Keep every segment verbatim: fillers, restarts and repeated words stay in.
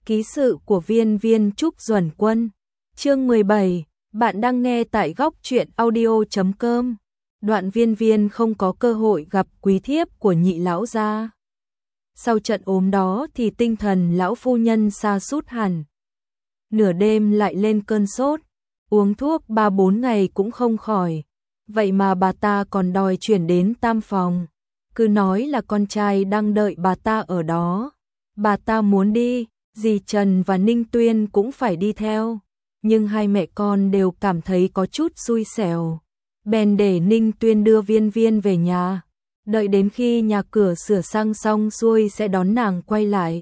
Ký sự của Viên Viên Trúc Duẩn Quân. Chương mười bảy, bạn đang nghe tại góc truyện audio chấm com. Đoạn Viên Viên không có cơ hội gặp quý thiếp của nhị lão gia. Sau trận ốm đó thì tinh thần lão phu nhân sa sút hẳn. Nửa đêm lại lên cơn sốt, uống thuốc ba bốn ngày cũng không khỏi. Vậy mà bà ta còn đòi chuyển đến tam phòng, cứ nói là con trai đang đợi bà ta ở đó. Bà ta muốn đi, dì Trần và Ninh Tuyên cũng phải đi theo, nhưng hai mẹ con đều cảm thấy có chút xui xẻo. Bèn để Ninh Tuyên đưa Viên Viên về nhà, đợi đến khi nhà cửa sửa sang xong xuôi sẽ đón nàng quay lại.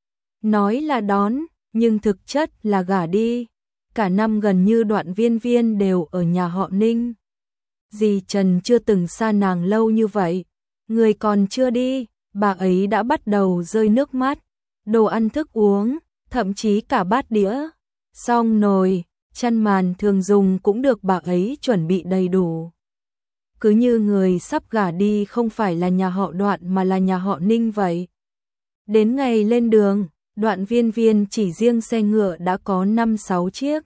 Nói là đón, nhưng thực chất là gả đi. Cả năm gần như Đoạn Viên Viên đều ở nhà họ Ninh. Dì Trần chưa từng xa nàng lâu như vậy. Người còn chưa đi, bà ấy đã bắt đầu rơi nước mắt. Đồ ăn thức uống, thậm chí cả bát đĩa, xong nồi, chăn màn thường dùng cũng được bà ấy chuẩn bị đầy đủ. Cứ như người sắp gả đi không phải là nhà họ Đoạn mà là nhà họ Ninh vậy. Đến ngày lên đường, Đoạn Viên Viên chỉ riêng xe ngựa đã có năm sáu chiếc.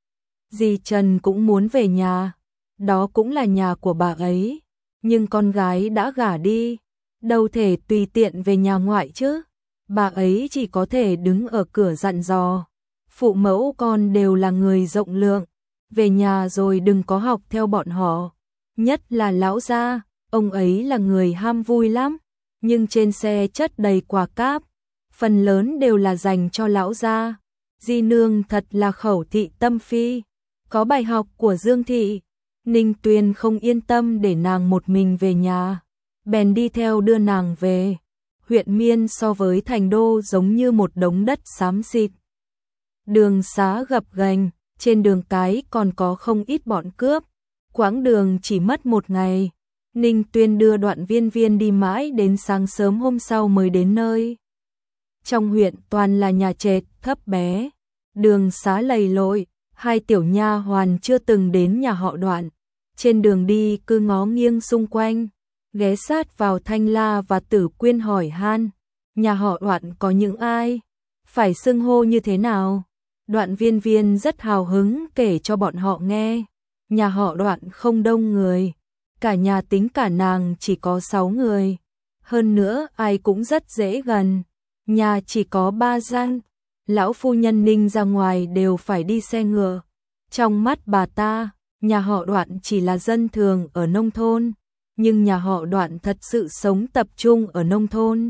Dì Trần cũng muốn về nhà, đó cũng là nhà của bà ấy, nhưng con gái đã gả đi, đâu thể tùy tiện về nhà ngoại chứ. Bà ấy chỉ có thể đứng ở cửa dặn dò, phụ mẫu con đều là người rộng lượng, về nhà rồi đừng có học theo bọn họ. Nhất là lão gia, ông ấy là người ham vui lắm, nhưng trên xe chất đầy quà cáp, phần lớn đều là dành cho lão gia. Di nương thật là khẩu thị tâm phi, có bài học của Dương thị. Ninh Tuyên không yên tâm để nàng một mình về nhà, bèn đi theo đưa nàng về. Huyện Miên so với thành đô giống như một đống đất xám xịt. Đường xá gập ghềnh, trên đường cái còn có không ít bọn cướp. Quãng đường chỉ mất một ngày. Ninh Tuyên đưa Đoạn Viên Viên đi mãi đến sáng sớm hôm sau mới đến nơi. Trong huyện toàn là nhà trệt thấp bé, đường xá lầy lội, hai tiểu nha hoàn chưa từng đến nhà họ Đoạn. Trên đường đi cứ ngó nghiêng xung quanh, ghé sát vào Thanh La và Tử Quyên hỏi han, nhà họ Đoạn có những ai, phải xưng hô như thế nào. Đoạn Viên Viên rất hào hứng kể cho bọn họ nghe, nhà họ Đoạn không đông người, cả nhà tính cả nàng chỉ có sáu người, hơn nữa ai cũng rất dễ gần, nhà chỉ có ba gian, lão phu nhân Ninh ra ngoài đều phải đi xe ngựa. Trong mắt bà ta, nhà họ Đoạn chỉ là dân thường ở nông thôn. Nhưng nhà họ Đoạn thật sự sống tập trung ở nông thôn.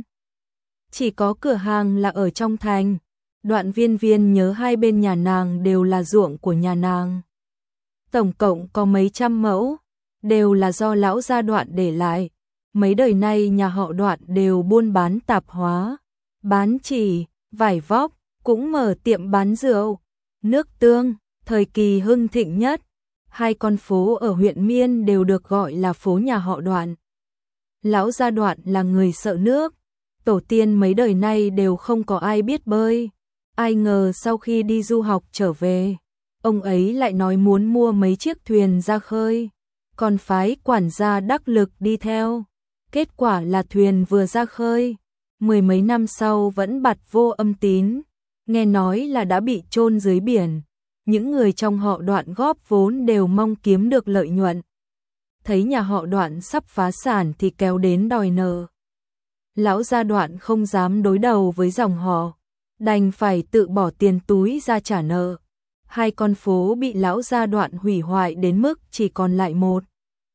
Chỉ có cửa hàng là ở trong thành. Đoạn Viên Viên nhớ hai bên nhà nàng đều là ruộng của nhà nàng. Tổng cộng có mấy trăm mẫu, đều là do lão gia Đoạn để lại. Mấy đời nay nhà họ Đoạn đều buôn bán tạp hóa, bán chỉ, vải vóc, cũng mở tiệm bán rượu, nước tương, thời kỳ hưng thịnh nhất. Hai con phố ở huyện Miên đều được gọi là phố nhà họ Đoạn. Lão gia Đoạn là người sợ nước, tổ tiên mấy đời nay đều không có ai biết bơi. Ai ngờ sau khi đi du học trở về, ông ấy lại nói muốn mua mấy chiếc thuyền ra khơi, còn phái quản gia đắc lực đi theo. Kết quả là thuyền vừa ra khơi, mười mấy năm sau vẫn bặt vô âm tín, nghe nói là đã bị chôn dưới biển. Những người trong họ Đoạn góp vốn đều mong kiếm được lợi nhuận. Thấy nhà họ Đoạn sắp phá sản thì kéo đến đòi nợ. Lão gia Đoạn không dám đối đầu với dòng họ, đành phải tự bỏ tiền túi ra trả nợ. Hai con phố bị lão gia Đoạn hủy hoại đến mức chỉ còn lại một.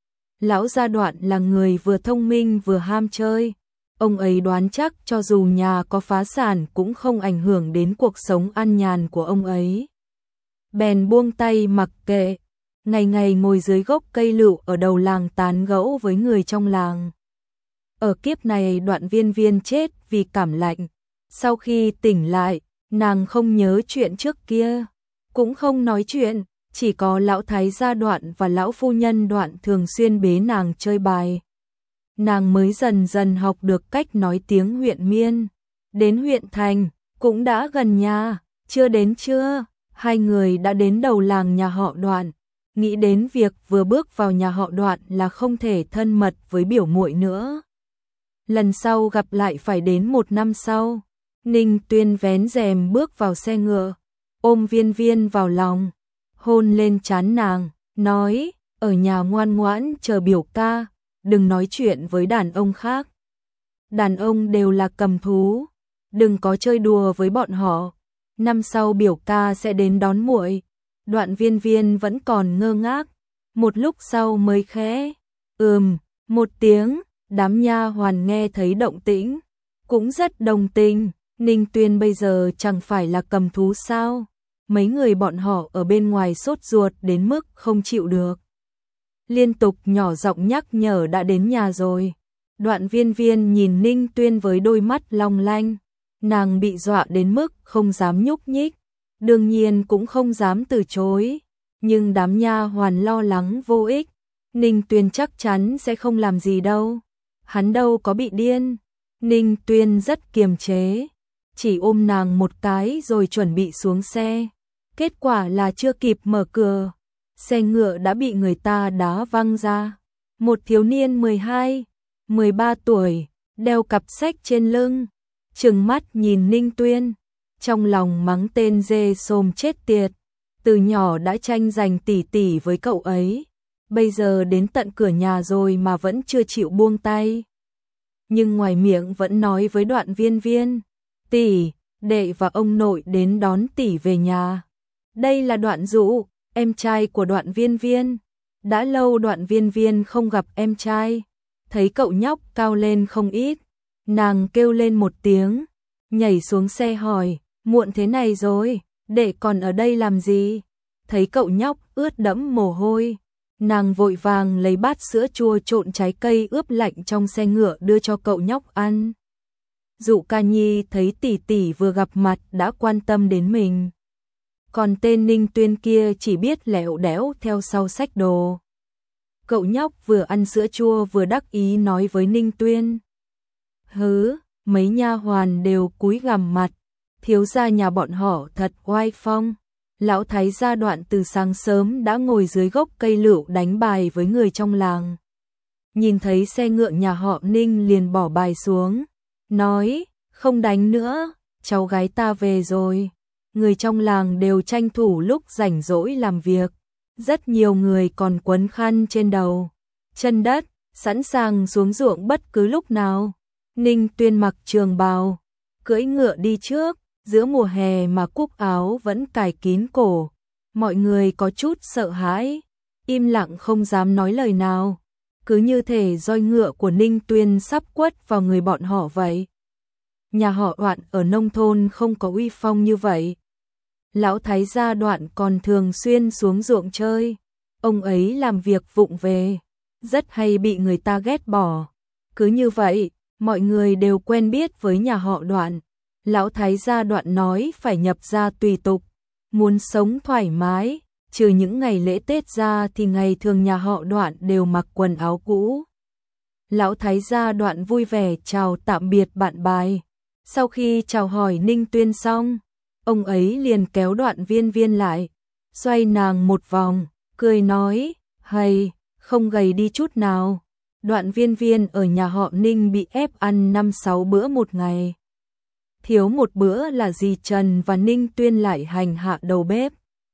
Lão gia Đoạn là người vừa thông minh vừa ham chơi. Ông ấy đoán chắc cho dù nhà có phá sản cũng không ảnh hưởng đến cuộc sống an nhàn của ông ấy. Bèn buông tay mặc kệ, ngày ngày ngồi dưới gốc cây lựu ở đầu làng tán gẫu với người trong làng. Ở kiếp này Đoạn Viên Viên chết vì cảm lạnh. Sau khi tỉnh lại, nàng không nhớ chuyện trước kia, cũng không nói chuyện, chỉ có lão thái gia Đoạn và lão phu nhân Đoạn thường xuyên bế nàng chơi bài. Nàng mới dần dần học được cách nói tiếng huyện Miên. Đến huyện thành, cũng đã gần nhà, chưa đến trưa. Hai người đã đến đầu làng nhà họ Đoạn, nghĩ đến việc vừa bước vào nhà họ Đoạn là không thể thân mật với biểu muội nữa. Lần sau gặp lại phải đến một năm sau. Ninh Tuyên vén rèm bước vào xe ngựa, ôm Viên Viên vào lòng, hôn lên trán nàng, nói, ở nhà ngoan ngoãn chờ biểu ca, đừng nói chuyện với đàn ông khác. Đàn ông đều là cầm thú, đừng có chơi đùa với bọn họ. Năm sau biểu ca sẽ đến đón muội. Đoạn Viên Viên vẫn còn ngơ ngác, một lúc sau mới khẽ, ừm, một tiếng. Đám nha hoàn nghe thấy động tĩnh, cũng rất đồng tình. Ninh Tuyên bây giờ chẳng phải là cầm thú sao? Mấy người bọn họ ở bên ngoài sốt ruột đến mức không chịu được. Liên tục nhỏ giọng nhắc nhở đã đến nhà rồi. Đoạn Viên Viên nhìn Ninh Tuyên với đôi mắt long lanh, nàng bị dọa đến mức không dám nhúc nhích, đương nhiên cũng không dám từ chối, nhưng đám nha hoàn lo lắng vô ích. Ninh Tuyên chắc chắn sẽ không làm gì đâu, hắn đâu có bị điên. Ninh Tuyên rất kiềm chế, chỉ ôm nàng một cái rồi chuẩn bị xuống xe. Kết quả là chưa kịp mở cửa, xe ngựa đã bị người ta đá văng ra. Một thiếu niên mười hai, mười ba tuổi, đeo cặp sách trên lưng, trừng mắt nhìn Ninh Tuyên, trong lòng mắng tên dê xồm chết tiệt, từ nhỏ đã tranh giành tỉ tỉ với cậu ấy, bây giờ đến tận cửa nhà rồi mà vẫn chưa chịu buông tay. Nhưng ngoài miệng vẫn nói với Đoạn Viên Viên, tỷ, đệ và ông nội đến đón tỷ về nhà. Đây là Đoạn Dụ, em trai của Đoạn Viên Viên. Đã lâu Đoạn Viên Viên không gặp em trai, thấy cậu nhóc cao lên không ít, nàng kêu lên một tiếng, nhảy xuống xe hỏi, muộn thế này rồi, đệ còn ở đây làm gì? Thấy cậu nhóc ướt đẫm mồ hôi, nàng vội vàng lấy bát sữa chua trộn trái cây ướp lạnh trong xe ngựa đưa cho cậu nhóc ăn. Dụ ca nhi thấy tỷ tỷ vừa gặp mặt đã quan tâm đến mình, còn tên Ninh Tuyên kia chỉ biết lẻo đẻo theo sau xách đồ. Cậu nhóc vừa ăn sữa chua vừa đắc ý nói với Ninh Tuyên, hứ, mấy nha hoàn đều cúi gằm mặt, thiếu gia nhà bọn họ thật oai phong. Lão thái gia Đoạn từ sáng sớm đã ngồi dưới gốc cây lựu đánh bài với người trong làng. Nhìn thấy xe ngựa nhà họ Ninh liền bỏ bài xuống, nói, không đánh nữa, cháu gái ta về rồi. Người trong làng đều tranh thủ lúc rảnh rỗi làm việc, rất nhiều người còn quấn khăn trên đầu, chân đất, sẵn sàng xuống ruộng bất cứ lúc nào. Ninh Tuyên mặc trường bào, cưỡi ngựa đi trước, giữa mùa hè mà cúc áo vẫn cài kín cổ, mọi người có chút sợ hãi, im lặng không dám nói lời nào, cứ như thể roi ngựa của Ninh Tuyên sắp quất vào người bọn họ vậy. Nhà họ Đoạn ở nông thôn không có uy phong như vậy. Lão thái gia Đoạn còn thường xuyên xuống ruộng chơi, ông ấy làm việc vụng về, rất hay bị người ta ghét bỏ. Cứ như vậy, mọi người đều quen biết với nhà họ Đoạn. Lão thái gia Đoạn nói phải nhập gia tùy tục, muốn sống thoải mái, trừ những ngày lễ Tết ra thì ngày thường nhà họ Đoạn đều mặc quần áo cũ. Lão thái gia Đoạn vui vẻ chào tạm biệt bạn bè. Sau khi chào hỏi Ninh Tuyên xong, ông ấy liền kéo Đoạn Viên Viên lại, xoay nàng một vòng, cười nói, hay, không gầy đi chút nào. Đoạn Viên Viên ở nhà họ Ninh bị ép ăn năm sáu bữa một ngày. Thiếu một bữa là dì Trần và Ninh Tuyên lại hành hạ đầu bếp.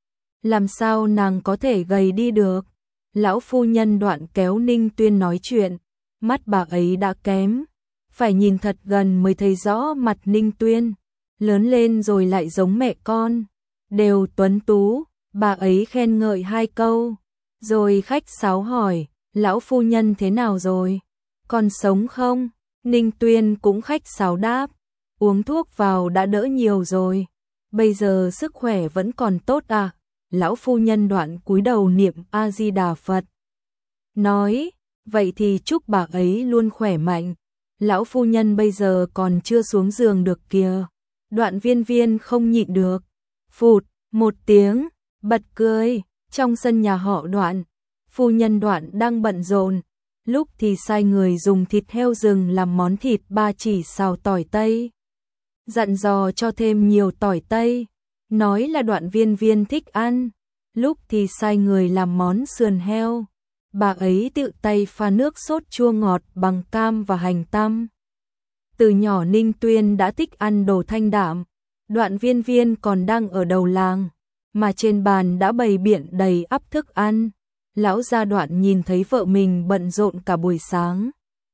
Làm sao nàng có thể gầy đi được? Lão phu nhân Đoạn kéo Ninh Tuyên nói chuyện, mắt bà ấy đã kém, phải nhìn thật gần mới thấy rõ mặt Ninh Tuyên, lớn lên rồi lại giống mẹ con, đều tuấn tú, bà ấy khen ngợi hai câu, rồi khách sáo hỏi, lão phu nhân thế nào rồi? Còn sống không? Ninh Tuyên cũng khách sáo đáp, uống thuốc vào đã đỡ nhiều rồi, bây giờ sức khỏe vẫn còn tốt à? Lão phu nhân Đoạn cúi đầu niệm A Di Đà Phật, nói, vậy thì chúc bà ấy luôn khỏe mạnh. Lão phu nhân bây giờ còn chưa xuống giường được kìa. Đoạn Viên Viên không nhịn được, phụt một tiếng, bật cười. Trong sân nhà họ Đoạn, phu nhân Đoạn đang bận rộn, lúc thì sai người dùng thịt heo rừng làm món thịt ba chỉ xào tỏi tây, dặn dò cho thêm nhiều tỏi tây, nói là Đoạn Viên Viên thích ăn, lúc thì sai người làm món sườn heo. Bà ấy tự tay pha nước sốt chua ngọt bằng cam và hành tăm. Từ nhỏ Ninh Tuyên đã thích ăn đồ thanh đạm, Đoạn Viên Viên còn đang ở đầu làng, mà trên bàn đã bày biện đầy ắp thức ăn. Lão gia Đoạn nhìn thấy vợ mình bận rộn cả buổi sáng,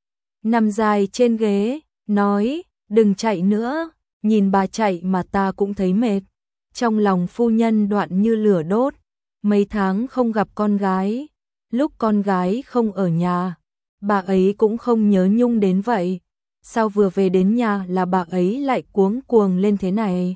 nằm dài trên ghế, nói, đừng chạy nữa, nhìn bà chạy mà ta cũng thấy mệt. Trong lòng phu nhân Đoạn như lửa đốt, mấy tháng không gặp con gái, lúc con gái không ở nhà, bà ấy cũng không nhớ nhung đến vậy. Sao vừa về đến nhà là bà ấy lại cuống cuồng lên thế này?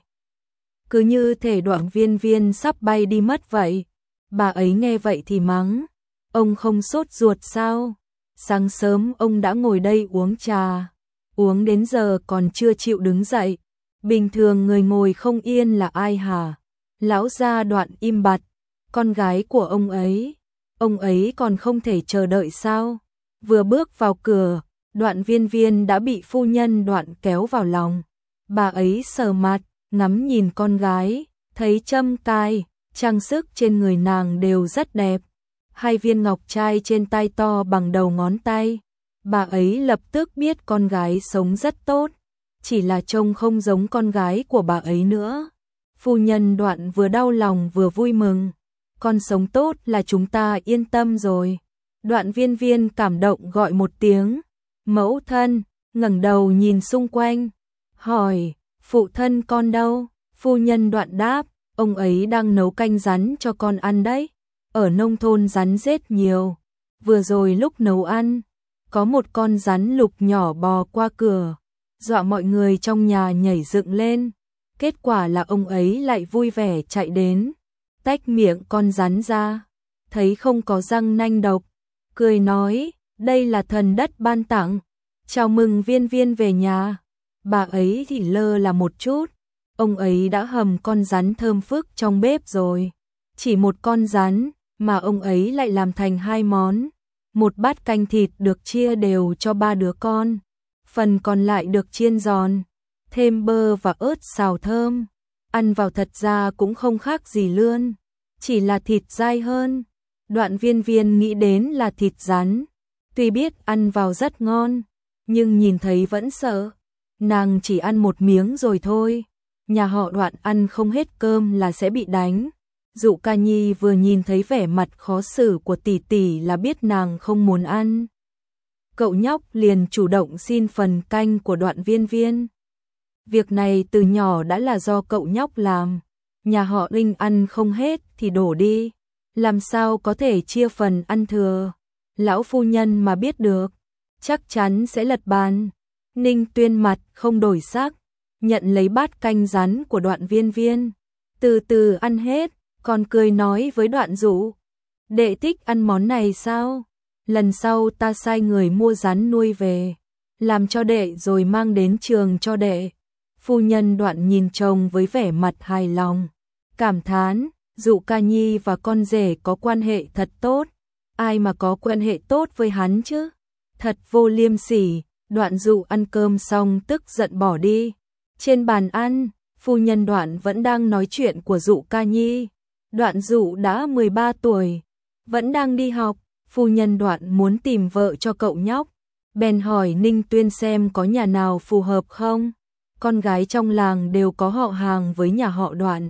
Cứ như thể Đoạn Viên Viên sắp bay đi mất vậy. Bà ấy nghe vậy thì mắng, ông không sốt ruột sao? Sáng sớm ông đã ngồi đây uống trà, uống đến giờ còn chưa chịu đứng dậy. Bình thường người ngồi không yên là ai hả? Lão gia Đoạn im bặt, con gái của ông ấy, ông ấy còn không thể chờ đợi sao? Vừa bước vào cửa, Đoạn Viên Viên đã bị phu nhân Đoạn kéo vào lòng. Bà ấy sờ mặt, ngắm nhìn con gái, thấy châm cài, trang sức trên người nàng đều rất đẹp. Hai viên ngọc trai trên tay to bằng đầu ngón tay. Bà ấy lập tức biết con gái sống rất tốt, chỉ là trông không giống con gái của bà ấy nữa. Phu nhân Đoạn vừa đau lòng vừa vui mừng. Con sống tốt là chúng ta yên tâm rồi. Đoạn Viên Viên cảm động gọi một tiếng, mẫu thân, ngẩng đầu nhìn xung quanh, hỏi, phụ thân con đâu? Phu nhân Đoạn đáp, ông ấy đang nấu canh rắn cho con ăn đấy. Ở nông thôn rắn rết nhiều. Vừa rồi lúc nấu ăn, có một con rắn lục nhỏ bò qua cửa, dọa mọi người trong nhà nhảy dựng lên. Kết quả là ông ấy lại vui vẻ chạy đến, tách miệng con rắn ra, thấy không có răng nanh độc, cười nói, đây là thần đất ban tặng, chào mừng Viên Viên về nhà. Bà ấy thì lơ là một chút, ông ấy đã hầm con rắn thơm phức trong bếp rồi. Chỉ một con rắn mà ông ấy lại làm thành hai món. Một bát canh thịt được chia đều cho ba đứa con, phần còn lại được chiên giòn, thêm bơ và ớt xào thơm. Ăn vào thật ra cũng không khác gì lươn, chỉ là thịt dai hơn. Đoạn Viên Viên nghĩ đến là thịt rắn, tuy biết ăn vào rất ngon, nhưng nhìn thấy vẫn sợ. Nàng chỉ ăn một miếng rồi thôi. Nhà họ Đoạn ăn không hết cơm là sẽ bị đánh. Dụ Ca Nhi vừa nhìn thấy vẻ mặt khó xử của tỷ tỷ là biết nàng không muốn ăn. Cậu nhóc liền chủ động xin phần canh của Đoạn Viên Viên. Việc này từ nhỏ đã là do cậu nhóc làm. Nhà họ Đinh ăn không hết thì đổ đi, làm sao có thể chia phần ăn thừa. Lão phu nhân mà biết được, chắc chắn sẽ lật bàn. Ninh Tuyên mặt không đổi sắc, nhận lấy bát canh rắn của Đoạn Viên Viên, từ từ ăn hết, còn cười nói với Đoạn Dụ, đệ thích ăn món này sao? Lần sau ta sai người mua rắn nuôi về, làm cho đệ rồi mang đến trường cho đệ. Phu nhân Đoạn nhìn chồng với vẻ mặt hài lòng, cảm thán, Dụ Ca Nhi và con rể có quan hệ thật tốt, ai mà có quan hệ tốt với hắn chứ? Thật vô liêm sỉ. Đoạn Dụ ăn cơm xong tức giận bỏ đi. Trên bàn ăn, phu nhân Đoạn vẫn đang nói chuyện của Dụ Ca Nhi. Đoạn Dụ đã mười ba tuổi, vẫn đang đi học. Phu nhân Đoạn muốn tìm vợ cho cậu nhóc, bèn hỏi Ninh Tuyên xem có nhà nào phù hợp không. Con gái trong làng đều có họ hàng với nhà họ Đoạn,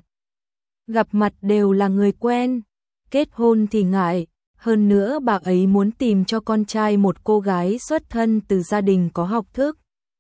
gặp mặt đều là người quen, kết hôn thì ngại. Hơn nữa bà ấy muốn tìm cho con trai một cô gái xuất thân từ gia đình có học thức,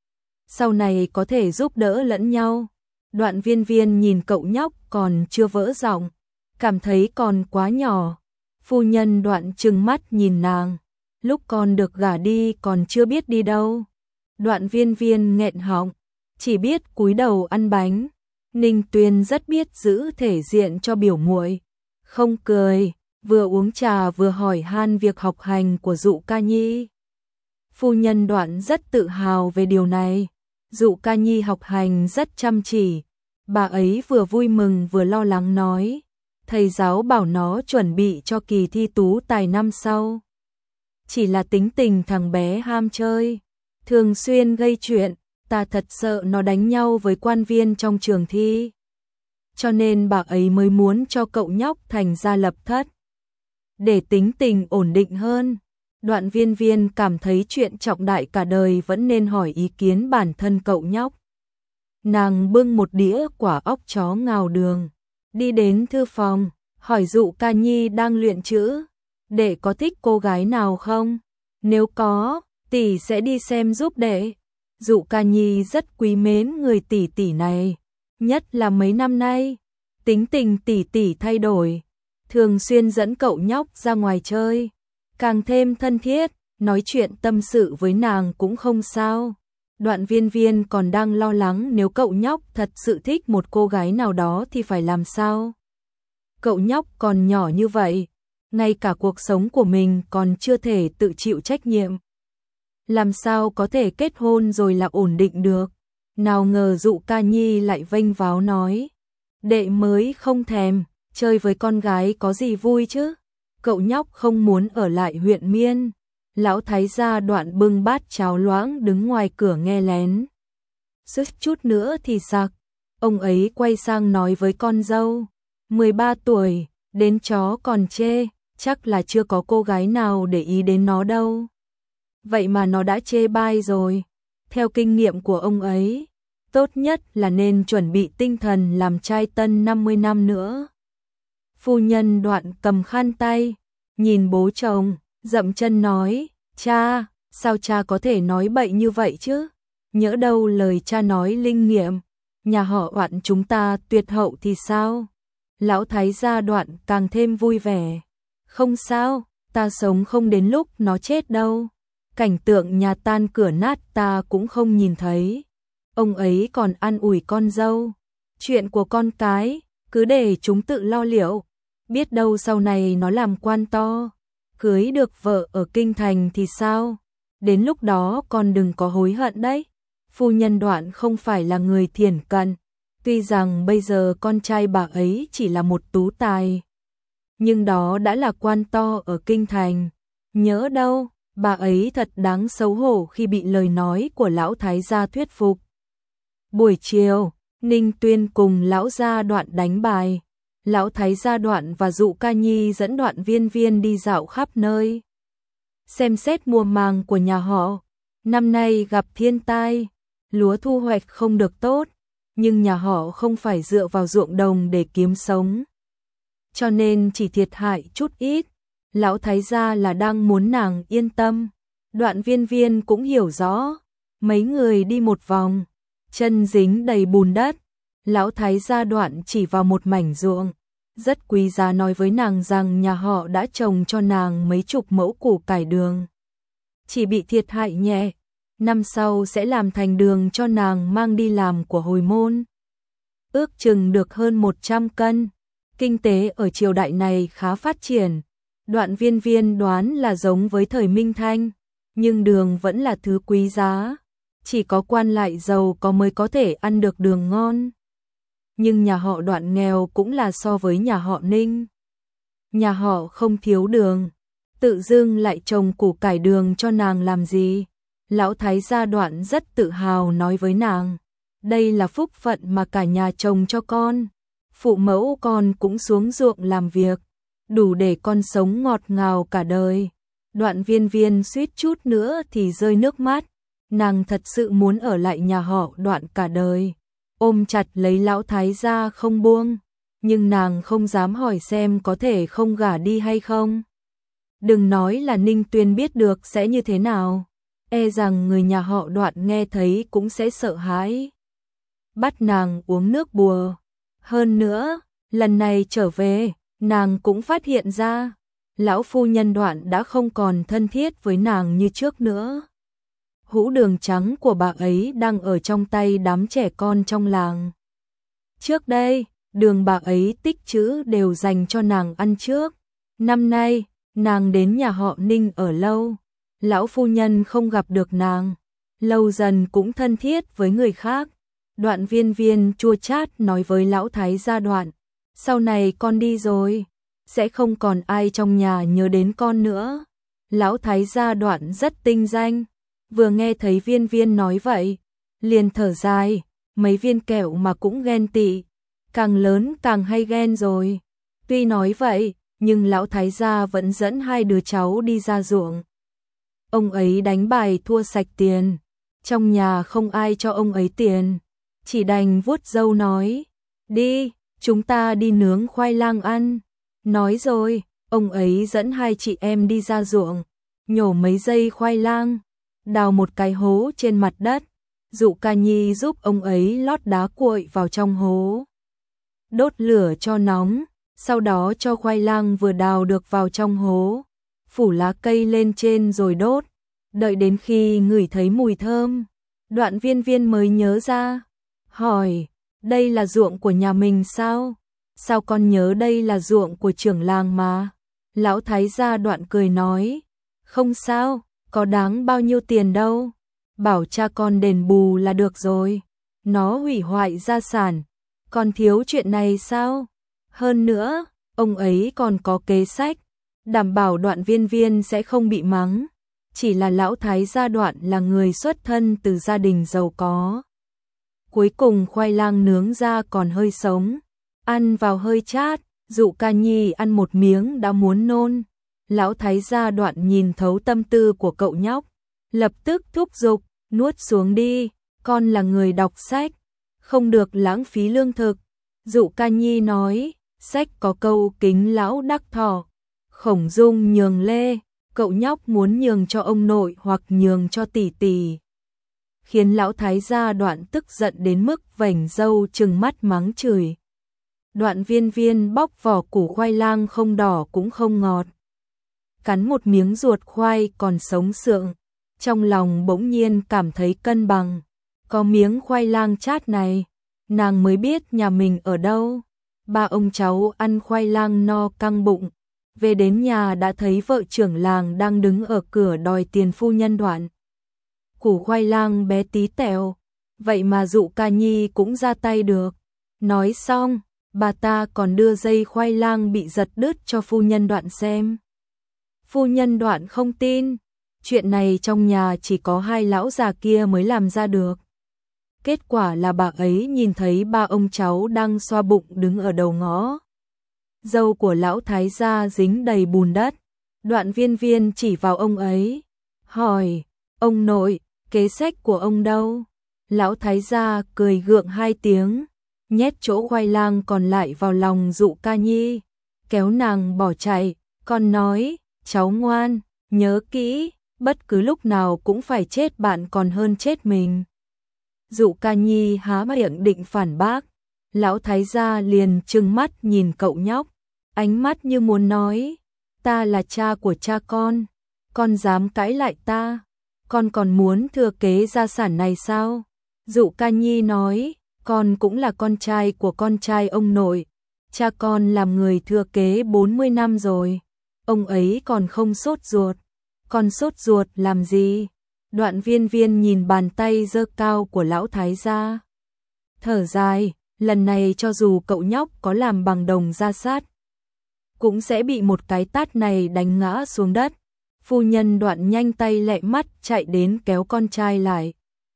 sau này có thể giúp đỡ lẫn nhau. Đoạn Viên Viên nhìn cậu nhóc còn chưa vỡ giọng, cảm thấy còn quá nhỏ. Phu nhân Đoạn trừng mắt nhìn nàng, lúc con được gả đi còn chưa biết đi đâu. Đoạn Viên Viên nghẹn họng, chỉ biết cúi đầu ăn bánh. Ninh Tuyên rất biết giữ thể diện cho biểu muội, không cười, vừa uống trà vừa hỏi han việc học hành của Dụ Ca Nhi. Phu nhân Đoạn rất tự hào về điều này. Dụ Ca Nhi học hành rất chăm chỉ. Bà ấy vừa vui mừng vừa lo lắng nói, thầy giáo bảo nó chuẩn bị cho kỳ thi tú tài năm sau. Chỉ là tính tình thằng bé ham chơi, thường xuyên gây chuyện, ta thật sợ nó đánh nhau với quan viên trong trường thi. Cho nên bà ấy mới muốn cho cậu nhóc thành gia lập thất, để tính tình ổn định hơn. Đoạn Viên Viên cảm thấy chuyện trọng đại cả đời vẫn nên hỏi ý kiến bản thân cậu nhóc. Nàng bưng một đĩa quả óc chó ngào đường, đi đến thư phòng, hỏi Dụ Ca Nhi đang luyện chữ, đệ có thích cô gái nào không? Nếu có, tỷ sẽ đi xem giúp đệ. Dụ Ca Nhi rất quý mến người tỷ tỷ này, nhất là mấy năm nay, tính tình tỷ tỷ thay đổi, thường xuyên dẫn cậu nhóc ra ngoài chơi, càng thêm thân thiết, nói chuyện tâm sự với nàng cũng không sao. Đoạn Viên Viên còn đang lo lắng nếu cậu nhóc thật sự thích một cô gái nào đó thì phải làm sao? Cậu nhóc còn nhỏ như vậy, ngay cả cuộc sống của mình còn chưa thể tự chịu trách nhiệm. Làm sao có thể kết hôn rồi là ổn định được? Nào ngờ Dụ Ca Nhi lại vênh váo nói, đệ mới không thèm, chơi với con gái có gì vui chứ? Cậu nhóc không muốn ở lại huyện Miên. Lão thái gia Đoạn bưng bát cháo loãng đứng ngoài cửa nghe lén. Sức chút nữa thì sặc. Ông ấy quay sang nói với con dâu, mười ba tuổi, đến chó còn chê, chắc là chưa có cô gái nào để ý đến nó đâu. Vậy mà nó đã chê bai rồi. Theo kinh nghiệm của ông ấy, tốt nhất là nên chuẩn bị tinh thần làm trai tân năm mươi năm nữa. Phu nhân Đoạn cầm khăn tay, nhìn bố chồng, dậm chân nói, cha, sao cha có thể nói bậy như vậy chứ? Nhỡ đâu lời cha nói linh nghiệm, nhà họ Đoạn chúng ta tuyệt hậu thì sao? Lão thái gia Đoạn càng thêm vui vẻ. Không sao, ta sống không đến lúc nó chết đâu. Cảnh tượng nhà tan cửa nát ta cũng không nhìn thấy. Ông ấy còn an ủi con dâu. Chuyện của con cái, cứ để chúng tự lo liệu. Biết đâu sau này nó làm quan to, cưới được vợ ở kinh thành thì sao? Đến lúc đó con đừng có hối hận đấy. Phu nhân Đoạn không phải là người thiển cận. Tuy rằng bây giờ con trai bà ấy chỉ là một tú tài, nhưng đó đã là quan to ở kinh thành. Nhớ đâu, bà ấy thật đáng xấu hổ khi bị lời nói của lão thái gia thuyết phục. Buổi chiều, Ninh Tuyên cùng lão gia Đoạn đánh bài. Lão thái gia Đoạn và Dụ Ca Nhi dẫn Đoạn Viên Viên đi dạo khắp nơi, xem xét mùa màng của nhà họ. Năm nay gặp thiên tai, lúa thu hoạch không được tốt, nhưng nhà họ không phải dựa vào ruộng đồng để kiếm sống, cho nên chỉ thiệt hại chút ít. Lão thái gia là đang muốn nàng yên tâm. Đoạn Viên Viên cũng hiểu rõ. Mấy người đi một vòng, chân dính đầy bùn đất. Lão thái gia Đoạn chỉ vào một mảnh ruộng rất quý giá, nói với nàng rằng nhà họ đã trồng cho nàng mấy chục mẫu củ cải đường, chỉ bị thiệt hại nhẹ, năm sau sẽ làm thành đường cho nàng mang đi làm của hồi môn. Ước chừng được hơn một trăm cân. Kinh tế ở triều đại này khá phát triển. Đoạn Viên Viên đoán là giống với thời Minh Thanh, nhưng đường vẫn là thứ quý giá, chỉ có quan lại giàu có mới có thể ăn được đường ngon. Nhưng nhà họ Đoạn nghèo cũng là so với nhà họ Ninh. Nhà họ không thiếu đường, tự dưng lại trồng củ cải đường cho nàng làm gì? Lão thái gia Đoạn rất tự hào nói với nàng, đây là phúc phận mà cả nhà trồng cho con. Phụ mẫu con cũng xuống ruộng làm việc, đủ để con sống ngọt ngào cả đời. Đoạn Viên Viên suýt chút nữa thì rơi nước mắt, nàng thật sự muốn ở lại nhà họ Đoạn cả đời, ôm chặt lấy lão thái gia không buông, nhưng nàng không dám hỏi xem có thể không gả đi hay không. Đừng nói là Ninh Tuyên biết được sẽ như thế nào, e rằng người nhà họ Đoạn nghe thấy cũng sẽ sợ hãi, bắt nàng uống nước bùa. Hơn nữa, lần này trở về, nàng cũng phát hiện ra, lão phu nhân Đoạn đã không còn thân thiết với nàng như trước nữa. Hũ đường trắng của bà ấy đang ở trong tay đám trẻ con trong làng. Trước đây, đường bà ấy tích trữ đều dành cho nàng ăn trước. Năm nay, nàng đến nhà họ Ninh ở lâu, lão phu nhân không gặp được nàng, lâu dần cũng thân thiết với người khác. Đoạn Viên Viên chua chát nói với lão thái gia Đoạn, sau này con đi rồi, sẽ không còn ai trong nhà nhớ đến con nữa. Lão thái gia Đoạn rất tinh danh, vừa nghe thấy Viên Viên nói vậy, liền thở dài, mấy viên kẹo mà cũng ghen tị, càng lớn càng hay ghen rồi. Tuy nói vậy, nhưng lão thái gia vẫn dẫn hai đứa cháu đi ra ruộng, ông ấy đánh bài thua sạch tiền, trong nhà không ai cho ông ấy tiền, chỉ đành vuốt râu nói, đi, chúng ta đi nướng khoai lang ăn. Nói rồi, ông ấy dẫn hai chị em đi ra ruộng, nhổ mấy dây khoai lang, đào một cái hố trên mặt đất, Dụ Ca Nhi giúp ông ấy lót đá cuội vào trong hố, đốt lửa cho nóng, sau đó cho khoai lang vừa đào được vào trong hố, phủ lá cây lên trên rồi đốt, đợi đến khi ngửi thấy mùi thơm, Đoạn Viên Viên mới nhớ ra, hỏi, đây là ruộng của nhà mình sao? Sao con nhớ đây là ruộng của trưởng làng mà? Lão thái gia Đoạn cười nói, không sao, có đáng bao nhiêu tiền đâu, bảo cha con đền bù là được rồi, nó hủy hoại gia sản, còn thiếu chuyện này sao? Hơn nữa, ông ấy còn có kế sách, đảm bảo Đoạn Viên Viên sẽ không bị mắng, chỉ là lão thái gia Đoạn là người xuất thân từ gia đình giàu có. Cuối cùng khoai lang nướng ra còn hơi sống, ăn vào hơi chát, Dụ Ca Nhi ăn một miếng đã muốn nôn. Lão thái gia Đoạn nhìn thấu tâm tư của cậu nhóc, lập tức thúc giục, nuốt xuống đi, con là người đọc sách, không được lãng phí lương thực. Dụ Ca Nhi nói, sách có câu kính lão đắc thọ, khổng dung nhường lê, cậu nhóc muốn nhường cho ông nội hoặc nhường cho tỷ tỷ. Khiến lão thái gia Đoạn tức giận đến mức vảnh râu trừng mắt mắng chửi. Đoạn Viên Viên bóc vỏ củ khoai lang không đỏ cũng không ngọt, cắn một miếng ruột khoai còn sống sượng, trong lòng bỗng nhiên cảm thấy cân bằng, có miếng khoai lang chát này, nàng mới biết nhà mình ở đâu. Ba ông cháu ăn khoai lang no căng bụng, về đến nhà đã thấy vợ trưởng làng đang đứng ở cửa đòi tiền phu nhân Đoạn. Củ khoai lang bé tí tẹo, vậy mà Dụ Ca Nhi cũng ra tay được. Nói xong, bà ta còn đưa dây khoai lang bị giật đứt cho phu nhân Đoạn xem. Phu nhân Đoạn không tin, chuyện này trong nhà chỉ có hai lão già kia mới làm ra được. Kết quả là bà ấy nhìn thấy ba ông cháu đang xoa bụng đứng ở đầu ngõ. Râu của lão thái gia dính đầy bùn đất, Đoạn Viên Viên chỉ vào ông ấy, hỏi, ông nội, kế sách của ông đâu? Lão thái gia cười gượng hai tiếng, nhét chỗ khoai lang còn lại vào lòng Dụ Ca Nhi, kéo nàng bỏ chạy, còn nói, cháu ngoan, nhớ kỹ, bất cứ lúc nào cũng phải chết bạn còn hơn chết mình. Dụ Ca Nhi há miệng định phản bác, lão thái gia liền trừng mắt nhìn cậu nhóc, ánh mắt như muốn nói, ta là cha của cha con, con dám cãi lại ta, con còn muốn thừa kế gia sản này sao? Dụ Ca Nhi nói, con cũng là con trai của con trai ông nội, cha con làm người thừa kế bốn mươi năm rồi, ông ấy còn không sốt ruột, con sốt ruột làm gì? Đoạn Viên Viên nhìn bàn tay giơ cao của lão thái gia, thở dài, lần này cho dù cậu nhóc có làm bằng đồng da sắt, cũng sẽ bị một cái tát này đánh ngã xuống đất. Phu nhân Đoạn nhanh tay lẹ mắt chạy đến kéo con trai lại.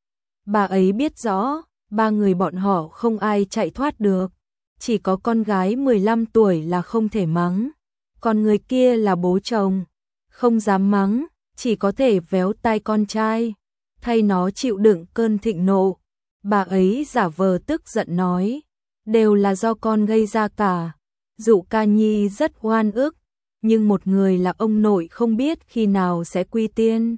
Bà ấy biết rõ, ba người bọn họ không ai chạy thoát được, chỉ có con gái mười lăm tuổi là không thể mắng, còn người kia là bố chồng, không dám mắng, chỉ có thể véo tai con trai, thay nó chịu đựng cơn thịnh nộ. Bà ấy giả vờ tức giận nói, đều là do con gây ra cả. Dụ Ca Nhi rất oan ức, nhưng một người là ông nội không biết khi nào sẽ quy tiên,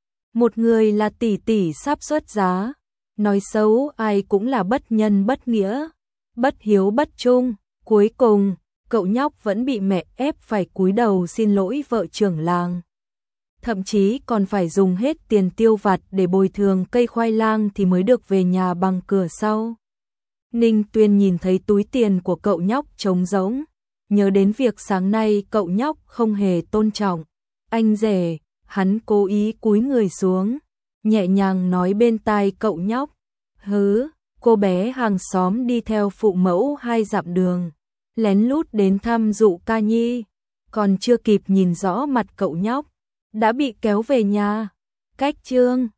một người là tỷ tỷ sắp xuất giá, nói xấu ai cũng là bất nhân bất nghĩa, bất hiếu bất trung. Cuối cùng, cậu nhóc vẫn bị mẹ ép phải cúi đầu xin lỗi vợ trưởng làng, thậm chí còn phải dùng hết tiền tiêu vặt để bồi thường cây khoai lang thì mới được về nhà bằng cửa sau. Ninh Tuyên nhìn thấy túi tiền của cậu nhóc trống rỗng, nhớ đến việc sáng nay cậu nhóc không hề tôn trọng anh rể, hắn cố ý cúi người xuống, nhẹ nhàng nói bên tai cậu nhóc, hứ, cô bé hàng xóm đi theo phụ mẫu hai dặm đường, lén lút đến thăm Dụ Ca Nhi, còn chưa kịp nhìn rõ mặt cậu nhóc, đã bị kéo về nhà. Cách chương